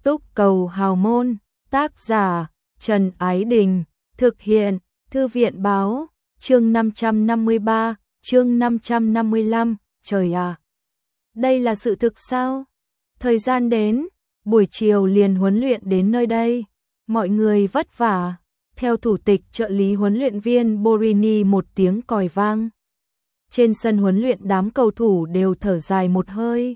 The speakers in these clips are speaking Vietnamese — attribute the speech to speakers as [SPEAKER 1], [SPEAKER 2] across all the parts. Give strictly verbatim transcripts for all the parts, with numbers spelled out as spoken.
[SPEAKER 1] Túc Cầu Hào Môn, tác giả Trần Ái Đình, thực hiện Thư viện Báo, chương năm trăm năm mươi ba, chương năm trăm năm mươi lăm, trời à! Đây là sự thực sao? Thời gian đến, buổi chiều liền huấn luyện đến nơi đây, mọi người vất vả. Theo thủ tịch trợ lý huấn luyện viên Borini một tiếng còi vang. Trên sân huấn luyện đám cầu thủ đều thở dài một hơi.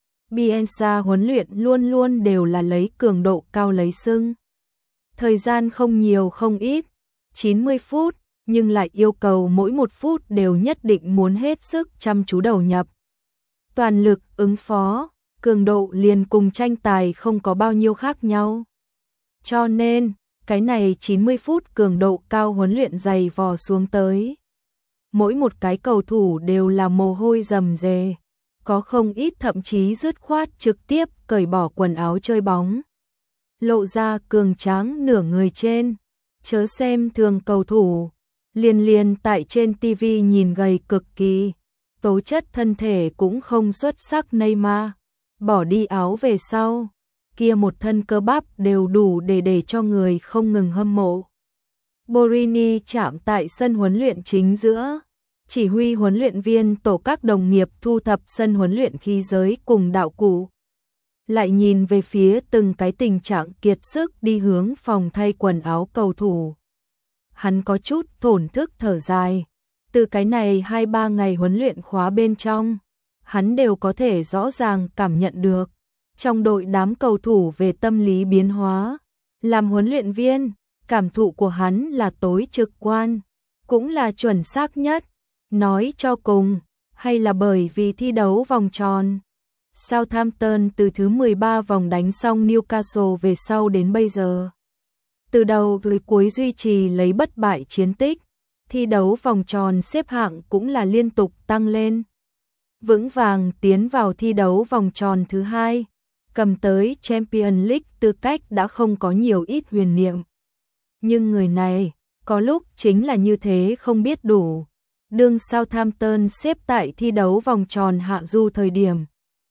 [SPEAKER 1] Bielsa huấn luyện luôn luôn đều là lấy cường độ cao lấy xưng. Thời gian không nhiều không ít, chín mươi phút, nhưng lại yêu cầu mỗi một phút đều nhất định muốn hết sức chăm chú đầu nhập. Toàn lực ứng phó, cường độ liền cùng tranh tài không có bao nhiêu khác nhau. Cho nên, cái này chín mươi phút cường độ cao huấn luyện dày vò xuống tới. Mỗi một cái cầu thủ đều là mồ hôi rầm rề, có không ít thậm chí dứt khoát trực tiếp cởi bỏ quần áo chơi bóng. Lộ ra cường tráng nửa người trên, chớ xem thường cầu thủ, liền liền tại trên ti vi nhìn gầy cực kỳ, tố chất thân thể cũng không xuất sắc Neymar, bỏ đi áo về sau, kia một thân cơ bắp đều đủ để để cho người không ngừng hâm mộ. Borini chạm tại sân huấn luyện chính giữa, chỉ huy huấn luyện viên tổ các đồng nghiệp thu thập sân huấn luyện khí giới cùng đạo cụ. Lại nhìn về phía từng cái tình trạng kiệt sức đi hướng phòng thay quần áo cầu thủ. Hắn có chút thổn thức thở dài, từ cái này hai ba ngày huấn luyện khóa bên trong, hắn đều có thể rõ ràng cảm nhận được. Trong đội đám cầu thủ về tâm lý biến hóa, làm huấn luyện viên, cảm thụ của hắn là tối trực quan, cũng là chuẩn xác nhất. Nói cho cùng, hay là bởi vì thi đấu vòng tròn. Southampton từ thứ mười ba vòng đánh xong Newcastle về sau đến bây giờ. Từ đầu tới cuối duy trì lấy bất bại chiến tích, thi đấu vòng tròn xếp hạng cũng là liên tục tăng lên. Vững vàng tiến vào thi đấu vòng tròn thứ hai, cầm tới Champions League tư cách đã không có nhiều ít huyền niệm. Nhưng người này, có lúc chính là như thế không biết đủ. Đương Southampton xếp tại thi đấu vòng tròn hạ du thời điểm.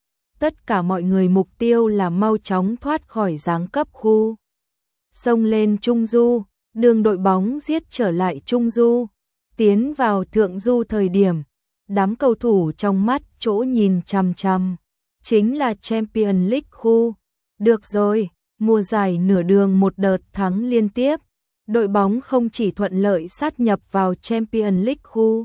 [SPEAKER 1] Tất cả mọi người mục tiêu là mau chóng thoát khỏi giáng cấp khu. Xông lên Trung Du, đường đội bóng giết trở lại Trung Du, tiến vào Thượng Du thời điểm. Đám cầu thủ trong mắt chỗ nhìn chằm chằm, chính là Champions League khu. Được rồi, mùa giải nửa đường một đợt thắng liên tiếp. Đội bóng không chỉ thuận lợi sát nhập vào Champions League khu,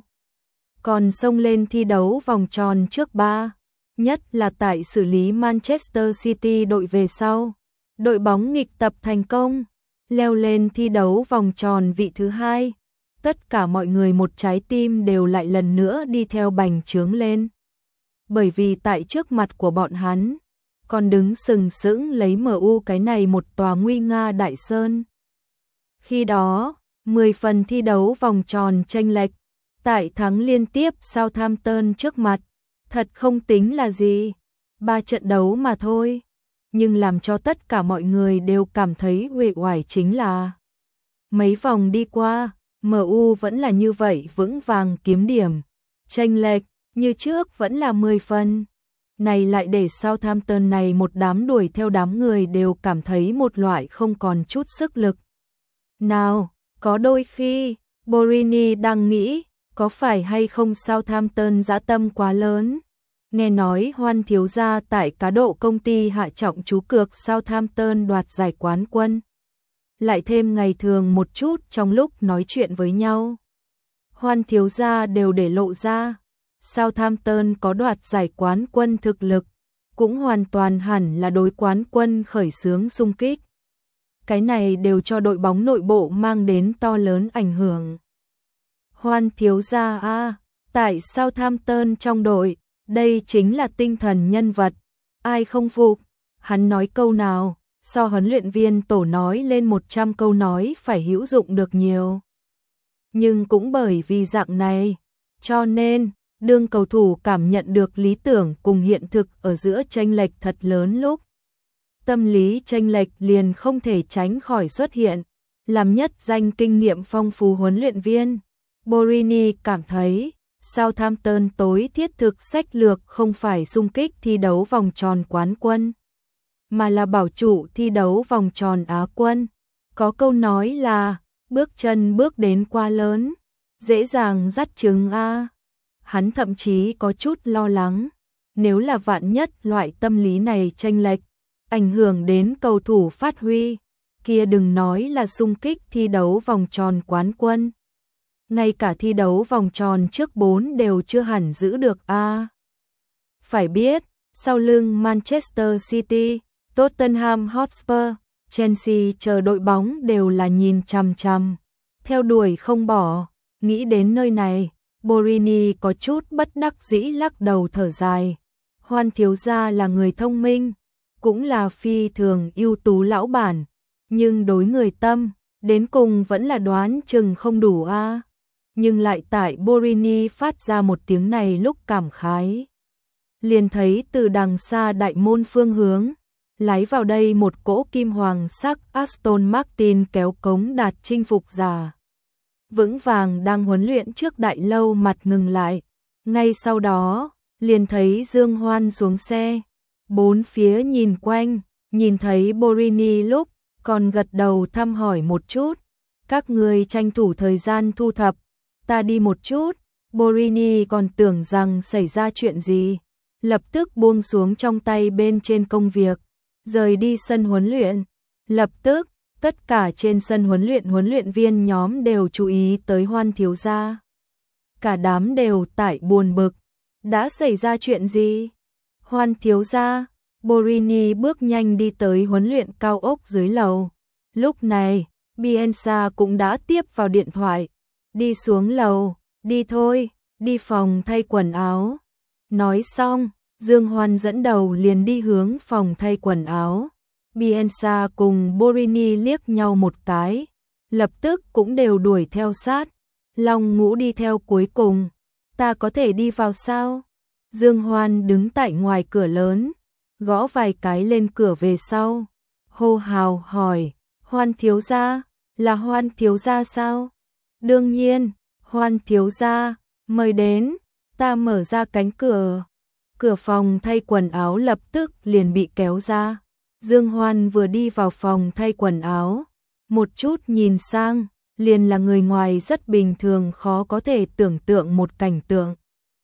[SPEAKER 1] còn xông lên thi đấu vòng tròn trước ba, nhất là tại xử lý Manchester City đội về sau. Đội bóng nghịch tập thành công, leo lên thi đấu vòng tròn vị thứ hai. Tất cả mọi người một trái tim đều lại lần nữa đi theo bành trướng lên. Bởi vì tại trước mặt của bọn hắn, còn đứng sừng sững lấy em u cái này một tòa nguy nga đại sơn. Khi đó, mười phần thi đấu vòng tròn chênh lệch, tại thắng liên tiếp Southampton trước mặt, thật không tính là gì, ba trận đấu mà thôi. Nhưng làm cho tất cả mọi người đều cảm thấy uể oải chính là mấy vòng đi qua, em u vẫn là như vậy vững vàng kiếm điểm, chênh lệch như trước vẫn là mười phần. Này lại để Southampton này một đám đuổi theo đám người đều cảm thấy một loại không còn chút sức lực. Nào, có đôi khi, Borini đang nghĩ, có phải hay không Southampton dã tâm quá lớn. Nghe nói Hoan thiếu gia tại cá độ công ty hạ trọng chú cược Southampton đoạt giải quán quân. Lại thêm ngày thường một chút trong lúc nói chuyện với nhau. Hoan thiếu gia đều để lộ ra, Southampton có đoạt giải quán quân thực lực, cũng hoàn toàn hẳn là đối quán quân khởi xướng xung kích. Cái này đều cho đội bóng nội bộ mang đến to lớn ảnh hưởng. Hoan thiếu gia a, tại Southampton trong đội, đây chính là tinh thần nhân vật, ai không phục, hắn nói câu nào, so huấn luyện viên tổ nói lên một trăm câu nói phải hữu dụng được nhiều. Nhưng cũng bởi vì dạng này, cho nên, đương cầu thủ cảm nhận được lý tưởng cùng hiện thực ở giữa chênh lệch thật lớn lúc. Tâm lý chênh lệch liền không thể tránh khỏi xuất hiện, làm nhất danh kinh nghiệm phong phú huấn luyện viên. Borini cảm thấy, Southampton tối thiết thực sách lược không phải xung kích thi đấu vòng tròn quán quân, mà là bảo trụ thi đấu vòng tròn Á quân. Có câu nói là, bước chân bước đến quá lớn, dễ dàng dắt trứng a. Hắn thậm chí có chút lo lắng, nếu là vạn nhất loại tâm lý này chênh lệch, ảnh hưởng đến cầu thủ phát huy, kia đừng nói là xung kích thi đấu vòng tròn quán quân. Ngay cả thi đấu vòng tròn trước bốn đều chưa hẳn giữ được a. Phải biết, sau lưng Manchester City, Tottenham Hotspur, Chelsea chờ đội bóng đều là nhìn chằm chằm, theo đuổi không bỏ. Nghĩ đến nơi này, Borini có chút bất đắc dĩ lắc đầu thở dài. Hoan thiếu gia là người thông minh, cũng là phi thường ưu tú lão bản, nhưng đối người tâm, đến cùng vẫn là đoán chừng không đủ a. Nhưng lại tại Borini phát ra một tiếng này lúc cảm khái, liền thấy từ đằng xa đại môn phương hướng, lái vào đây một cỗ kim hoàng sắc Aston Martin kéo cống đạt chinh phục giả. Vững vàng đang huấn luyện trước đại lâu mặt ngừng lại. Ngay sau đó, liền thấy Dương Hoan xuống xe. Bốn phía nhìn quanh, nhìn thấy Borini lúc, còn gật đầu thăm hỏi một chút. Các người tranh thủ thời gian thu thập, ta đi một chút. Borini còn tưởng rằng xảy ra chuyện gì, lập tức buông xuống trong tay bên trên công việc, rời đi sân huấn luyện. Lập tức, tất cả trên sân huấn luyện huấn luyện viên nhóm đều chú ý tới Hoan thiếu gia. Cả đám đều tại buồn bực, đã xảy ra chuyện gì? Hoan thiếu gia, Borini bước nhanh đi tới huấn luyện cao ốc dưới lầu. Lúc này, Bielsa cũng đã tiếp vào điện thoại, đi xuống lầu, đi thôi, đi phòng thay quần áo. Nói xong, Dương Hoan dẫn đầu liền đi hướng phòng thay quần áo. Bielsa cùng Borini liếc nhau một cái, lập tức cũng đều đuổi theo sát. Long Ngũ đi theo cuối cùng. Ta có thể đi vào sao? Dương Hoan đứng tại ngoài cửa lớn, gõ vài cái lên cửa về sau. Hô hào hỏi, Hoan thiếu gia, là Hoan thiếu gia sao? Đương nhiên, Hoan thiếu gia, mời đến. Ta mở ra cánh cửa. Cửa phòng thay quần áo lập tức liền bị kéo ra. Dương Hoan vừa đi vào phòng thay quần áo, một chút nhìn sang, liền là người ngoài rất bình thường khó có thể tưởng tượng một cảnh tượng.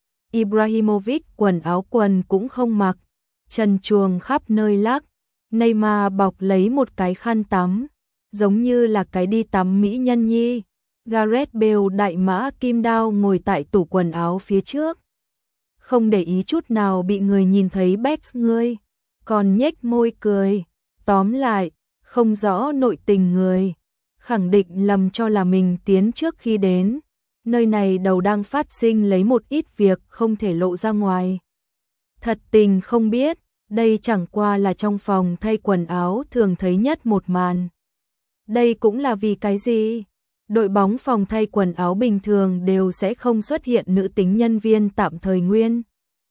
[SPEAKER 1] Ibrahimovic quần áo quần cũng không mặc, trần truồng khắp nơi lắc, Neymar bọc lấy một cái khăn tắm, giống như là cái đi tắm mỹ nhân nhi. Gareth Bale đại mã kim đao ngồi tại tủ quần áo phía trước, không để ý chút nào bị người nhìn thấy bét ngươi, còn nhếch môi cười. Tóm lại, không rõ nội tình người, khẳng định lầm cho là mình tiến trước khi đến. Nơi này đầu đang phát sinh lấy một ít việc không thể lộ ra ngoài. Thật tình không biết, đây chẳng qua là trong phòng thay quần áo thường thấy nhất một màn. Đây cũng là vì cái gì? Đội bóng phòng thay quần áo bình thường đều sẽ không xuất hiện nữ tính nhân viên tạm thời nguyên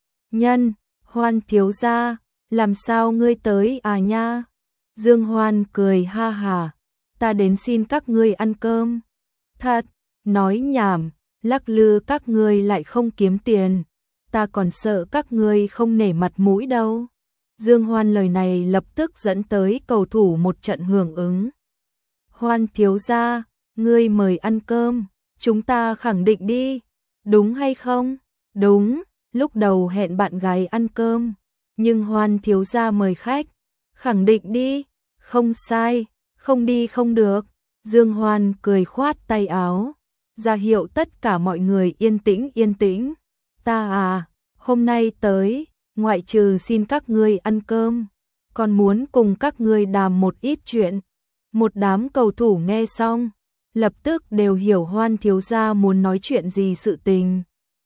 [SPEAKER 1] nhân. Hoan thiếu gia, làm sao ngươi tới à nha? Dương Hoan cười ha hà, ta đến xin các ngươi ăn cơm. Thật, nói nhảm, lắc lư các ngươi lại không kiếm tiền, ta còn sợ các ngươi không nể mặt mũi đâu. Dương Hoan lời này lập tức dẫn tới cầu thủ một trận hưởng ứng. Hoan thiếu gia, ngươi mời ăn cơm, chúng ta khẳng định đi, đúng hay không? Đúng, lúc đầu hẹn bạn gái ăn cơm, nhưng Hoan thiếu gia mời khách, khẳng định đi, không sai, không đi không được. Dương Hoan cười khoát tay áo, ra hiệu tất cả mọi người yên tĩnh yên tĩnh. Ta à, hôm nay tới, ngoại trừ xin các ngươi ăn cơm, còn muốn cùng các ngươi đàm một ít chuyện. Một đám cầu thủ nghe xong, lập tức đều hiểu Hoan thiếu gia muốn nói chuyện gì sự tình.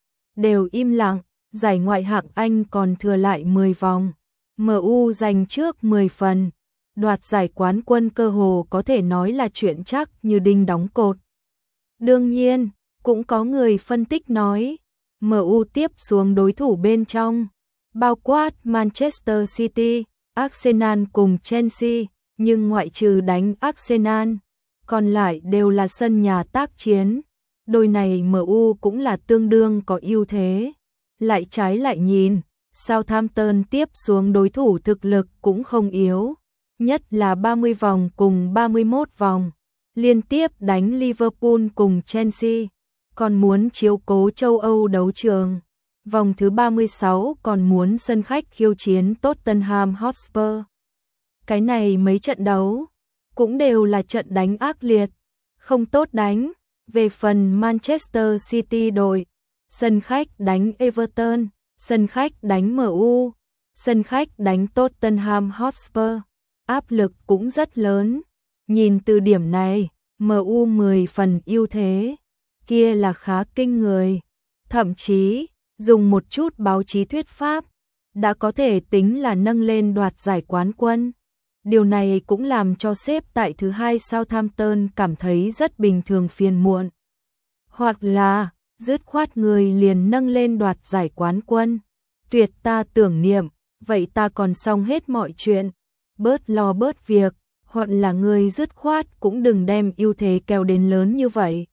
[SPEAKER 1] Đều im lặng, giải ngoại hạng Anh còn thừa lại mười vòng. em u giành trước mười phần, đoạt giải quán quân cơ hồ có thể nói là chuyện chắc như đinh đóng cột. Đương nhiên, cũng có người phân tích nói, em u tiếp xuống đối thủ bên trong, bao quát Manchester City, Arsenal cùng Chelsea, nhưng ngoại trừ đánh Arsenal, còn lại đều là sân nhà tác chiến. Đôi này em u cũng là tương đương có ưu thế. Lại trái lại nhìn, Southampton tiếp xuống đối thủ thực lực cũng không yếu, nhất là ba mươi vòng cùng ba mươi mốt vòng, liên tiếp đánh Liverpool cùng Chelsea, còn muốn chiếu cố châu Âu đấu trường. Vòng thứ ba mươi sáu còn muốn sân khách khiêu chiến Tottenham Hotspur. Cái này mấy trận đấu cũng đều là trận đánh ác liệt, không tốt đánh. Về phần Manchester City đội, sân khách đánh Everton, sân khách đánh em u, sân khách đánh Tottenham Hotspur, áp lực cũng rất lớn. Nhìn từ điểm này, em u mười phần ưu thế, kia là khá kinh người. Thậm chí, dùng một chút báo chí thuyết pháp, đã có thể tính là nâng lên đoạt giải quán quân. Điều này cũng làm cho xếp tại thứ hai Southampton cảm thấy rất bình thường phiền muộn. Hoặc là, dứt khoát người liền nâng lên đoạt giải quán quân. Tuyệt ta tưởng niệm, vậy ta còn xong hết mọi chuyện. Bớt lo bớt việc, hoặc là người dứt khoát cũng đừng đem ưu thế kéo đến lớn như vậy.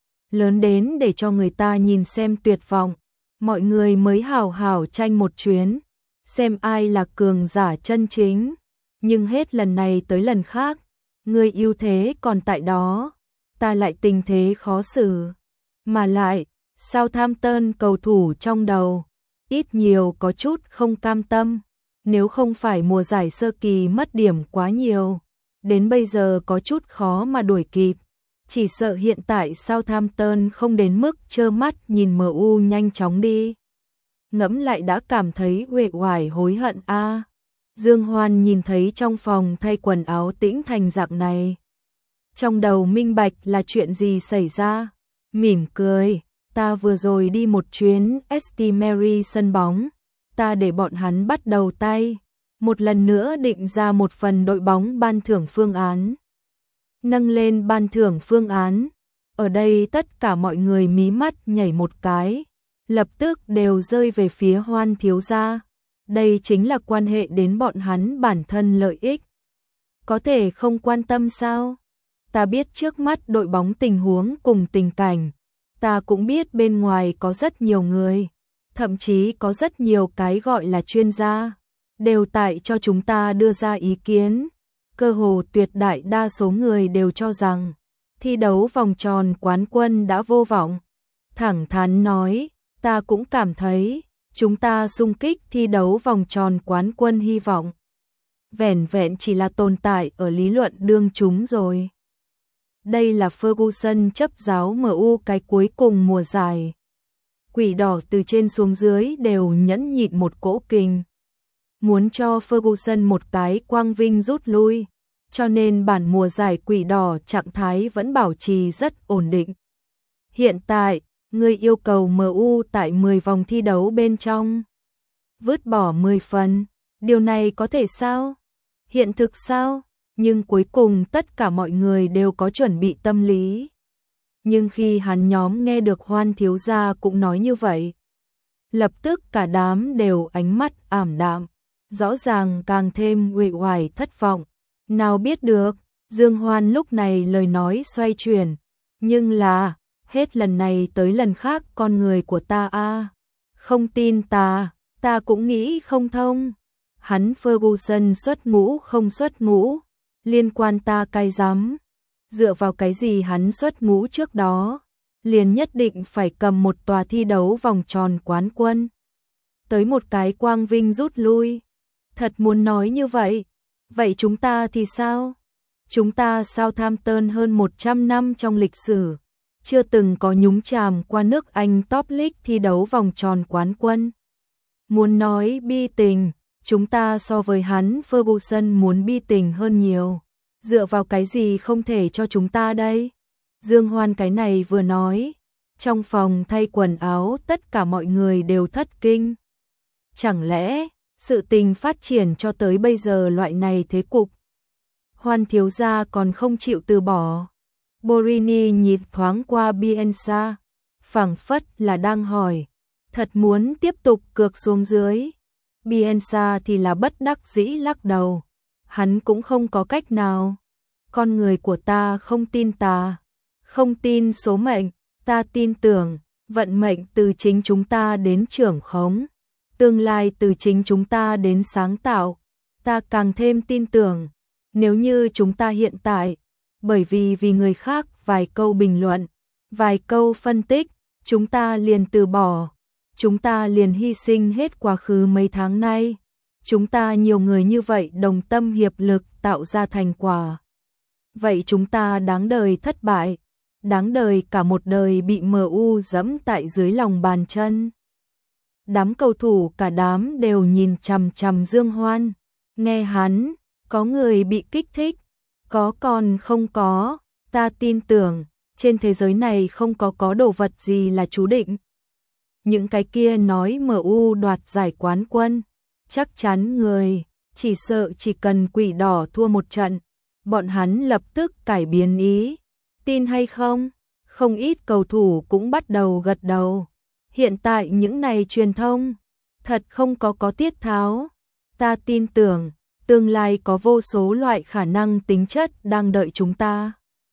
[SPEAKER 1] Lớn đến để cho người ta nhìn xem tuyệt vọng. Mọi người mới hào hào tranh một chuyến, xem ai là cường giả chân chính. Nhưng hết lần này tới lần khác, người ưu thế còn tại đó, ta lại tình thế khó xử. Mà lại, Southampton cầu thủ trong đầu, ít nhiều có chút không cam tâm. Nếu không phải mùa giải sơ kỳ mất điểm quá nhiều, đến bây giờ có chút khó mà đuổi kịp. Chỉ sợ hiện tại Southampton không đến mức trơ mắt nhìn em u nhanh chóng đi. Ngẫm lại đã cảm thấy uể oải hối hận a. À. Dương Hoan nhìn thấy trong phòng thay quần áo tĩnh thành dạng này, trong đầu minh bạch là chuyện gì xảy ra, mỉm cười, ta vừa rồi đi một chuyến ét tê Mary sân bóng, ta để bọn hắn bắt đầu tay, một lần nữa định ra một phần đội bóng ban thưởng phương án. Nâng lên ban thưởng phương án, ở đây tất cả mọi người mí mắt nhảy một cái, lập tức đều rơi về phía Hoan thiếu gia. Đây chính là quan hệ đến bọn hắn bản thân lợi ích. Có thể không quan tâm sao? Ta biết trước mắt đội bóng tình huống cùng tình cảnh. Ta cũng biết bên ngoài có rất nhiều người. Thậm chí có rất nhiều cái gọi là chuyên gia. Đều tại cho chúng ta đưa ra ý kiến. Cơ hồ tuyệt đại đa số người đều cho rằng thi đấu vòng tròn quán quân đã vô vọng. Thẳng thắn nói, ta cũng cảm thấy chúng ta xung kích thi đấu vòng tròn quán quân hy vọng vẻn vẹn chỉ là tồn tại ở lý luận đương chúng rồi. Đây là Ferguson chấp giáo em u cái cuối cùng mùa giải. Quỷ đỏ từ trên xuống dưới đều nhẫn nhịn một cỗ kình. Muốn cho Ferguson một cái quang vinh rút lui, cho nên bản mùa giải quỷ đỏ trạng thái vẫn bảo trì rất ổn định. Hiện tại, người yêu cầu em u tại mười vòng thi đấu bên trong vứt bỏ mười phần, điều này có thể sao? Hiện thực sao? Nhưng cuối cùng tất cả mọi người đều có chuẩn bị tâm lý. Nhưng khi hắn nhóm nghe được Hoan thiếu gia cũng nói như vậy, lập tức cả đám đều ánh mắt ảm đạm, rõ ràng càng thêm uể oải thất vọng. Nào biết được, Dương Hoan lúc này lời nói xoay chuyển, nhưng là hết lần này tới lần khác con người của ta a, à, không tin ta, ta cũng nghĩ không thông. Hắn Ferguson xuất ngũ không xuất ngũ, liên quan ta cay rắm. Dựa vào cái gì hắn xuất ngũ trước đó, liền nhất định phải cầm một tòa thi đấu vòng tròn quán quân. Tới một cái quang vinh rút lui. Thật muốn nói như vậy, vậy chúng ta thì sao? Chúng ta Southampton hơn một trăm năm trong lịch sử, chưa từng có nhúng chàm qua nước Anh Top League thi đấu vòng tròn quán quân. Muốn nói bi tình, chúng ta so với hắn Ferguson muốn bi tình hơn nhiều. Dựa vào cái gì không thể cho chúng ta đây? Dương Hoan cái này vừa nói, trong phòng thay quần áo tất cả mọi người đều thất kinh. Chẳng lẽ sự tình phát triển cho tới bây giờ loại này thế cục, Hoan thiếu gia còn không chịu từ bỏ? Borini nhìn thoáng qua Bielsa, phảng phất là đang hỏi, thật muốn tiếp tục cược xuống dưới. Bielsa thì là bất đắc dĩ lắc đầu, hắn cũng không có cách nào. Con người của ta không tin ta, không tin số mệnh, ta tin tưởng vận mệnh từ chính chúng ta đến trưởng khống. tương lai từ chính chúng ta đến sáng tạo. Ta càng thêm tin tưởng, nếu như chúng ta hiện tại, bởi vì vì người khác vài câu bình luận, vài câu phân tích, chúng ta liền từ bỏ, chúng ta liền hy sinh hết quá khứ mấy tháng nay. Chúng ta nhiều người như vậy đồng tâm hiệp lực tạo ra thành quả. Vậy chúng ta đáng đời thất bại, đáng đời cả một đời bị em u giẫm tại dưới lòng bàn chân. Đám cầu thủ cả đám đều nhìn chằm chằm Dương Hoan, nghe hắn, có người bị kích thích, có còn không có, ta tin tưởng, trên thế giới này không có có đồ vật gì là chú định. Những cái kia nói em u đoạt giải quán quân, chắc chắn người, chỉ sợ chỉ cần Quỷ Đỏ thua một trận, bọn hắn lập tức cải biến ý. Tin hay không? Không ít cầu thủ cũng bắt đầu gật đầu. Hiện tại những này truyền thông, thật không có có tiết tháo. Ta tin tưởng, tương lai có vô số loại khả năng tính chất đang đợi chúng ta.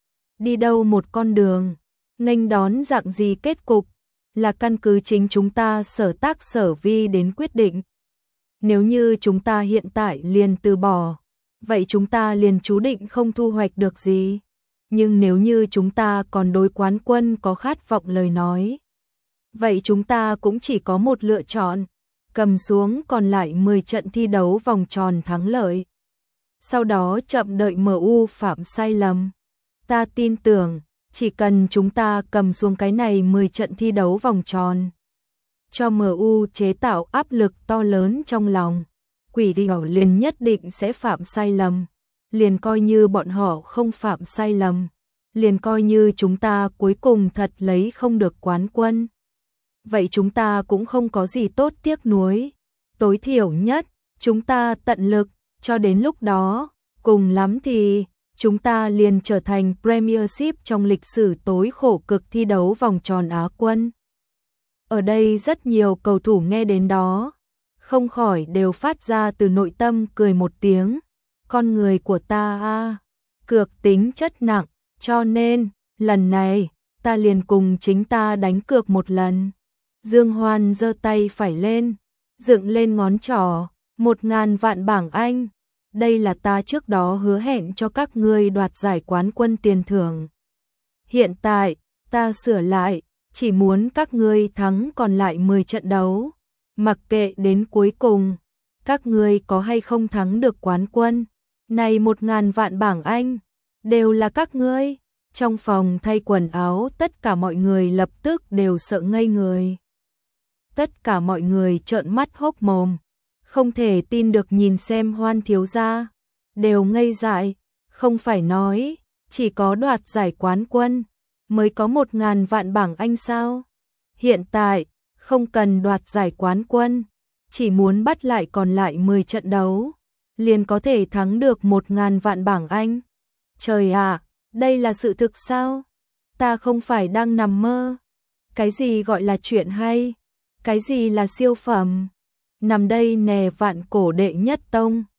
[SPEAKER 1] Đi đâu một con đường, nghênh đón dạng gì kết cục, là căn cứ chính chúng ta sở tác sở vi đến quyết định. Nếu như chúng ta hiện tại liền từ bỏ, vậy chúng ta liền chú định không thu hoạch được gì. Nhưng nếu như chúng ta còn đối quán quân có khát vọng lời nói, vậy chúng ta cũng chỉ có một lựa chọn, cầm xuống còn lại mười trận thi đấu vòng tròn thắng lợi. Sau đó chậm đợi em u phạm sai lầm. Ta tin tưởng, chỉ cần chúng ta cầm xuống cái này mười trận thi đấu vòng tròn, cho em u chế tạo áp lực to lớn trong lòng, Quỷ Đỏ liền nhất định sẽ phạm sai lầm. Liền coi như bọn họ không phạm sai lầm, liền coi như chúng ta cuối cùng thật lấy không được quán quân, vậy chúng ta cũng không có gì tốt tiếc nuối. Tối thiểu nhất, chúng ta tận lực, cho đến lúc đó, cùng lắm thì chúng ta liền trở thành Premiership trong lịch sử tối khổ cực thi đấu vòng tròn Á quân. Ở đây rất nhiều cầu thủ nghe đến đó, không khỏi đều phát ra từ nội tâm cười một tiếng. Con người của ta a, cược tính chất nặng, cho nên, lần này, ta liền cùng chính ta đánh cược một lần. Dương Hoan giơ tay phải lên, dựng lên ngón trỏ, một ngàn vạn bảng Anh. Đây là ta trước đó hứa hẹn cho các ngươi đoạt giải quán quân tiền thưởng. Hiện tại, ta sửa lại, chỉ muốn các ngươi thắng còn lại mười trận đấu. Mặc kệ đến cuối cùng, các ngươi có hay không thắng được quán quân, này một ngàn vạn bảng Anh, đều là các ngươi. Trong phòng thay quần áo tất cả mọi người lập tức đều sợ ngây người. Tất cả mọi người trợn mắt hốc mồm, không thể tin được nhìn xem Hoan thiếu gia, đều ngây dại, không phải nói, chỉ có đoạt giải quán quân, mới có một ngàn vạn bảng Anh sao? Hiện tại, không cần đoạt giải quán quân, chỉ muốn bắt lại còn lại mười trận đấu, liền có thể thắng được một ngàn vạn bảng Anh. Trời ạ, đây là sự thực sao? Ta không phải đang nằm mơ. Cái gì gọi là chuyện hay? Cái gì là siêu phẩm? Nằm đây nè vạn cổ đệ nhất tông.